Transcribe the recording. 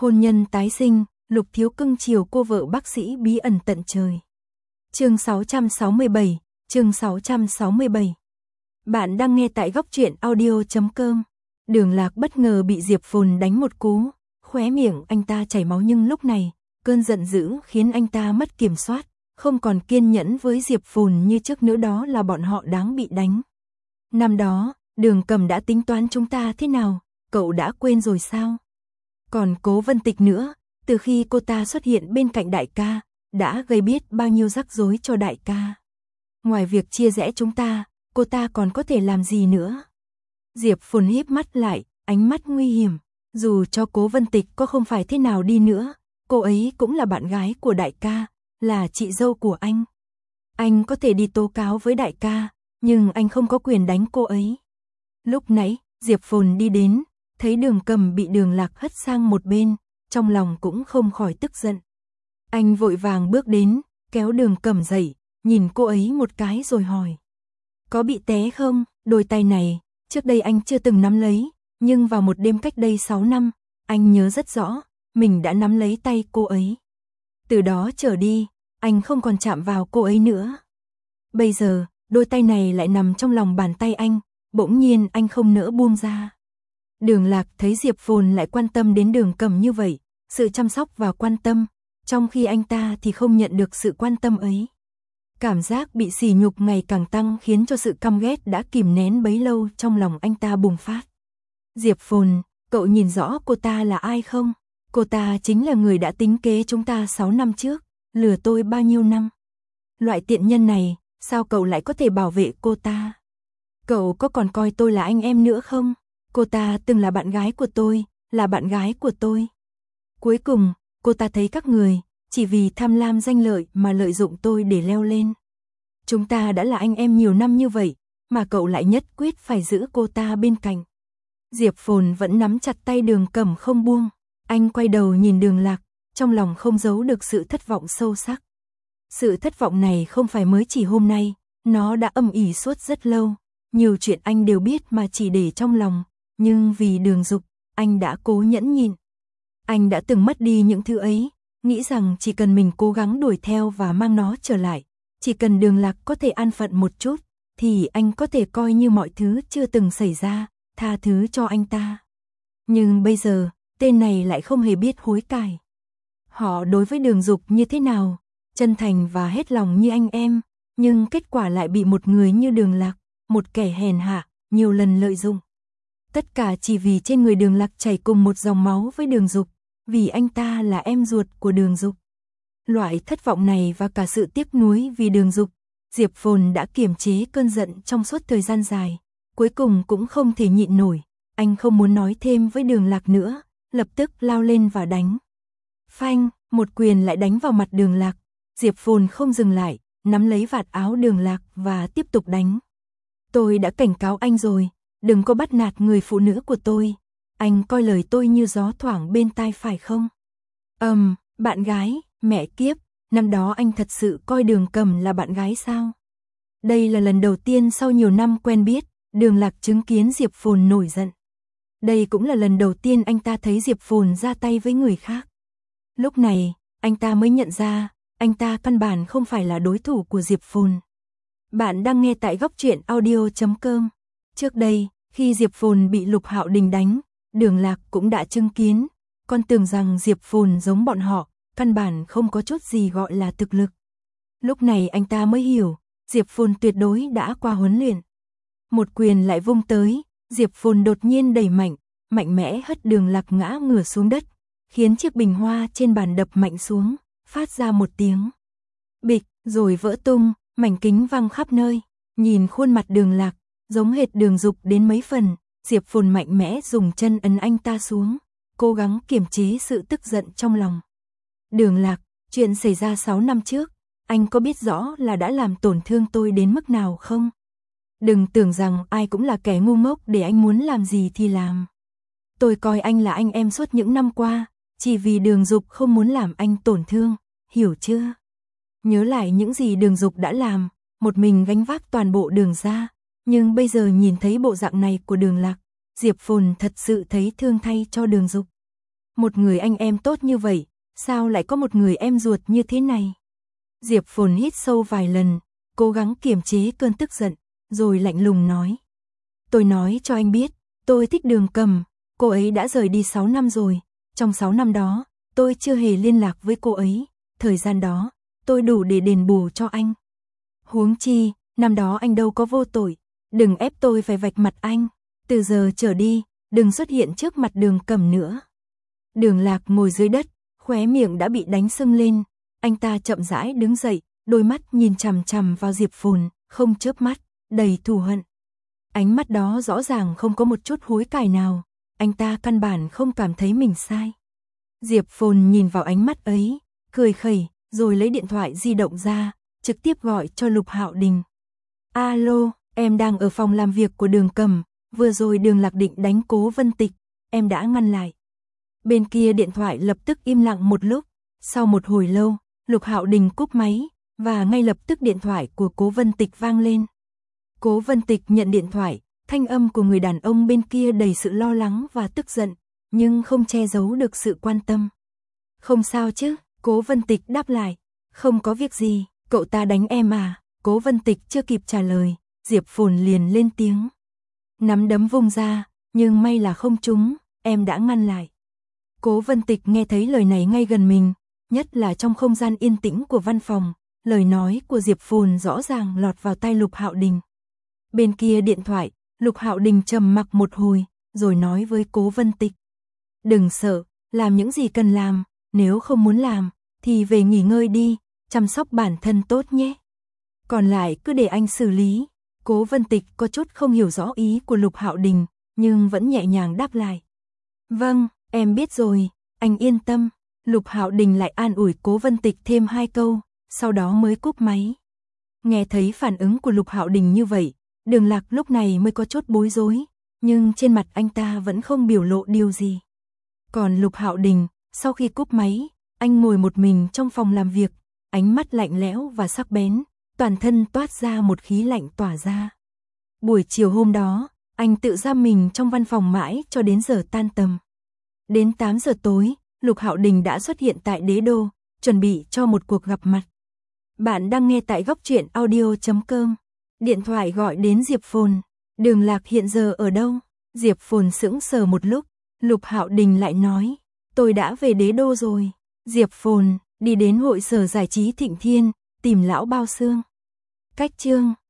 Hôn nhân tái sinh, Lục Thiếu cưng chiều cô vợ bác sĩ bí ẩn tận trời. Chương 667, chương 667. Bạn đang nghe tại góc truyện audio.com. Đường Lạc bất ngờ bị Diệp Phồn đánh một cú, khóe miệng anh ta chảy máu, nhưng lúc này, cơn giận dữ khiến anh ta mất kiểm soát, không còn kiên nhẫn với Diệp Phồn như trước nữa, đó là bọn họ đáng bị đánh. Năm đó, Đường Cầm đã tính toán chúng ta thế nào, cậu đã quên rồi sao? Còn Cố Vân Tịch nữa, từ khi cô ta xuất hiện bên cạnh đại ca, đã gây biết bao nhiêu rắc rối cho đại ca. Ngoài việc chia rẽ chúng ta, cô ta còn có thể làm gì nữa? Diệp Phồn híp mắt lại, ánh mắt nguy hiểm. Dù cho Cố Vân Tịch có không phải thế nào đi nữa, cô ấy cũng là bạn gái của đại ca, là chị dâu của anh. Anh có thể đi tố cáo với đại ca, nhưng anh không có quyền đánh cô ấy. Lúc nãy, Diệp Phồn đi đến, thấy Đường Cầm bị Đường Lạc hất sang một bên, trong lòng cũng không khỏi tức giận. Anh vội vàng bước đến, kéo Đường Cầm dậy, nhìn cô ấy một cái rồi hỏi. Có bị té không? Đôi tay này, trước đây anh chưa từng nắm lấy, nhưng vào một đêm cách đây 6 năm, anh nhớ rất rõ, mình đã nắm lấy tay cô ấy. Từ đó trở đi, anh không còn chạm vào cô ấy nữa. Bây giờ, đôi tay này lại nằm trong lòng bàn tay anh, bỗng nhiên anh không nỡ buông ra. Đường Lạc thấy Diệp Phồn lại quan tâm đến Đường Cầm như vậy, sự chăm sóc và quan tâm, trong khi anh ta thì không nhận được sự quan tâm ấy. Cảm giác bị sỉ nhục ngày càng tăng khiến cho sự căm ghét đã kìm nén bấy lâu trong lòng anh ta bùng phát. Diệp Phồn, cậu nhìn rõ cô ta là ai không? Cô ta chính là người đã tính kế chúng ta 6 năm trước, lừa tôi bao nhiêu năm. Loại tiện nhân này, sao cậu lại có thể bảo vệ cô ta? Cậu có còn coi tôi là anh em nữa không? Cô ta từng là bạn gái của tôi, là bạn gái của tôi. Cuối cùng, cô ta thấy các người, chỉ vì tham lam danh lợi mà lợi dụng tôi để leo lên. Chúng ta đã là anh em nhiều năm như vậy, mà cậu lại nhất quyết phải giữ cô ta bên cạnh. Diệp Phồn vẫn nắm chặt tay Đường Cầm không buông. Anh quay đầu nhìn Đường Lạc, trong lòng không giấu được sự thất vọng sâu sắc. Sự thất vọng này không phải mới chỉ hôm nay, nó đã âm ỉ suốt rất lâu. Nhiều chuyện anh đều biết mà chỉ để trong lòng, nhưng vì Đường Dục, anh đã cố nhẫn nhịn. Anh đã từng mất đi những thứ ấy, nghĩ rằng chỉ cần mình cố gắng đuổi theo và mang nó trở lại, chỉ cần Đường Lạc có thể an phận một chút, thì anh có thể coi như mọi thứ chưa từng xảy ra, tha thứ cho anh ta. Nhưng bây giờ, tên này lại không hề biết hối cải. Họ đối với Đường Dục như thế nào, chân thành và hết lòng như anh em, nhưng kết quả lại bị một người như Đường Lạc, một kẻ hèn hạ, nhiều lần lợi dụng. Tất cả chỉ vì trên người Đường Lạc chảy cùng một dòng máu với Đường Dục, vì anh ta là em ruột của Đường Dục. Loại thất vọng này và cả sự tiếc nuối vì Đường Dục, Diệp Phồn đã kiềm chế cơn giận trong suốt thời gian dài, cuối cùng cũng không thể nhịn nổi, anh không muốn nói thêm với Đường Lạc nữa, lập tức lao lên và đánh. Phanh, một quyền lại đánh vào mặt Đường Lạc, Diệp Phồn không dừng lại, nắm lấy vạt áo Đường Lạc và tiếp tục đánh. Tôi đã cảnh cáo anh rồi, đừng có bắt nạt người phụ nữ của tôi, anh coi lời tôi như gió thoảng bên tai phải không? Bạn gái, mẹ kiếp, năm đó anh thật sự coi Đường Cầm là bạn gái sao? Đây là lần đầu tiên sau nhiều năm quen biết, Đường Lạc chứng kiến Diệp Phồn nổi giận. Đây cũng là lần đầu tiên anh ta thấy Diệp Phồn ra tay với người khác. Lúc này, anh ta mới nhận ra, anh ta căn bản không phải là đối thủ của Diệp Phồn. Bạn đang nghe tại góc truyện audio.com. Trước đây, khi Diệp Phồn bị Lục Hạo Đình đánh, Đường Lạc cũng đã chứng kiến, con tưởng rằng Diệp Phồn giống bọn họ, căn bản không có chút gì gọi là thực lực. Lúc này anh ta mới hiểu, Diệp Phồn tuyệt đối đã qua huấn luyện. Một quyền lại vung tới, Diệp Phồn đột nhiên đẩy mạnh, mạnh mẽ hất Đường Lạc ngã ngửa xuống đất, khiến chiếc bình hoa trên bàn đập mạnh xuống, phát ra một tiếng bịch, rồi vỡ tung, mảnh kính văng khắp nơi. Nhìn khuôn mặt Đường Lạc, giống hệt Đường Dục đến mấy phần, Diệp Phồn mạnh mẽ dùng chân ấn anh ta xuống, cố gắng kiềm chế sự tức giận trong lòng. Đường Lạc, chuyện xảy ra 6 năm trước, anh có biết rõ là đã làm tổn thương tôi đến mức nào không? Đừng tưởng rằng ai cũng là kẻ ngu ngốc để anh muốn làm gì thì làm. Tôi coi anh là anh em suốt những năm qua, chỉ vì Đường Dục không muốn làm anh tổn thương, hiểu chưa? Nhớ lại những gì Đường Dục đã làm, một mình gánh vác toàn bộ Đường gia, nhưng bây giờ nhìn thấy bộ dạng này của Đường Lạc, Diệp Phồn thật sự thấy thương thay cho Đường Dục. Một người anh em tốt như vậy, sao lại có một người em ruột như thế này? Diệp Phồn hít sâu vài lần, cố gắng kiềm chế cơn tức giận, rồi lạnh lùng nói. Tôi nói cho anh biết, tôi thích Đường Cầm, cô ấy đã rời đi 6 năm rồi, trong 6 năm đó, tôi chưa hề liên lạc với cô ấy, thời gian đó, tôi đủ để đền bù cho anh. Huống chi, năm đó anh đâu có vô tội, đừng ép tôi phải vạch mặt anh, từ giờ trở đi, đừng xuất hiện trước mặt Đường Cầm nữa. Đường Lạc ngồi dưới đất, khóe miệng đã bị đánh sưng lên, anh ta chậm rãi đứng dậy, đôi mắt nhìn chằm chằm vào Diệp Phồn, không chớp mắt, đầy thù hận. Ánh mắt đó rõ ràng không có một chút hối cải nào, anh ta căn bản không cảm thấy mình sai. Diệp Phồn nhìn vào ánh mắt ấy, cười khẩy, rồi lấy điện thoại di động ra, trực tiếp gọi cho Lục Hạo Đình. Alo, em đang ở phòng làm việc của Đường Cầm, vừa rồi Đường Lạc định đánh Cố Vân Tịch, em đã ngăn lại. Bên kia điện thoại lập tức im lặng một lúc, sau một hồi lâu, Lục Hạo Đình cúp máy, và ngay lập tức điện thoại của Cố Vân Tịch vang lên. Cố Vân Tịch nhận điện thoại, thanh âm của người đàn ông bên kia đầy sự lo lắng và tức giận, nhưng không che giấu được sự quan tâm. Không sao chứ, Cố Vân Tịch đáp lại, không có việc gì, cậu ta đánh em à? Cố Vân Tịch chưa kịp trả lời, Diệp Phồn liền lên tiếng. Nắm đấm vung ra, nhưng may là không trúng, em đã ngăn lại. Cố Vân Tịch nghe thấy lời này ngay gần mình, nhất là trong không gian yên tĩnh của văn phòng, lời nói của Diệp Phồn rõ ràng lọt vào tai Lục Hạo Đình. Bên kia điện thoại, Lục Hạo Đình trầm mặc một hồi, rồi nói với Cố Vân Tịch. Đừng sợ, làm những gì cần làm, nếu không muốn làm, thì về nghỉ ngơi đi, chăm sóc bản thân tốt nhé. Còn lại cứ để anh xử lý. Cố Vân Tịch có chút không hiểu rõ ý của Lục Hạo Đình, nhưng vẫn nhẹ nhàng đáp lại. Vâng, em biết rồi, anh yên tâm. Lục Hạo Đình lại an ủi Cố Vân Tịch thêm 2 câu, sau đó mới cúp máy. Nghe thấy phản ứng của Lục Hạo Đình như vậy, Đường Lạc lúc này mới có chút bối rối, nhưng trên mặt anh ta vẫn không biểu lộ điều gì. Còn Lục Hạo Đình, sau khi cúp máy, anh ngồi một mình trong phòng làm việc, ánh mắt lạnh lẽo và sắc bén, toàn thân toát ra một khí lạnh tỏa ra. Buổi chiều hôm đó, anh tự giam mình trong văn phòng mãi cho đến giờ tan tầm. Đến 8 giờ tối, Lục Hạo Đình đã xuất hiện tại Đế Đô, chuẩn bị cho một cuộc gặp mặt. Bạn đang nghe tại Góc Truyện Audio.com. Điện thoại gọi đến Diệp Phồn. Đường Lạc hiện giờ ở đâu? Diệp Phồn sững sờ một lúc, Lục Hạo Đình lại nói, tôi đã về Đế Đô rồi. Diệp Phồn đi đến hội sở giải trí Thịnh Thiên, tìm lão Bao Xương. Cách chương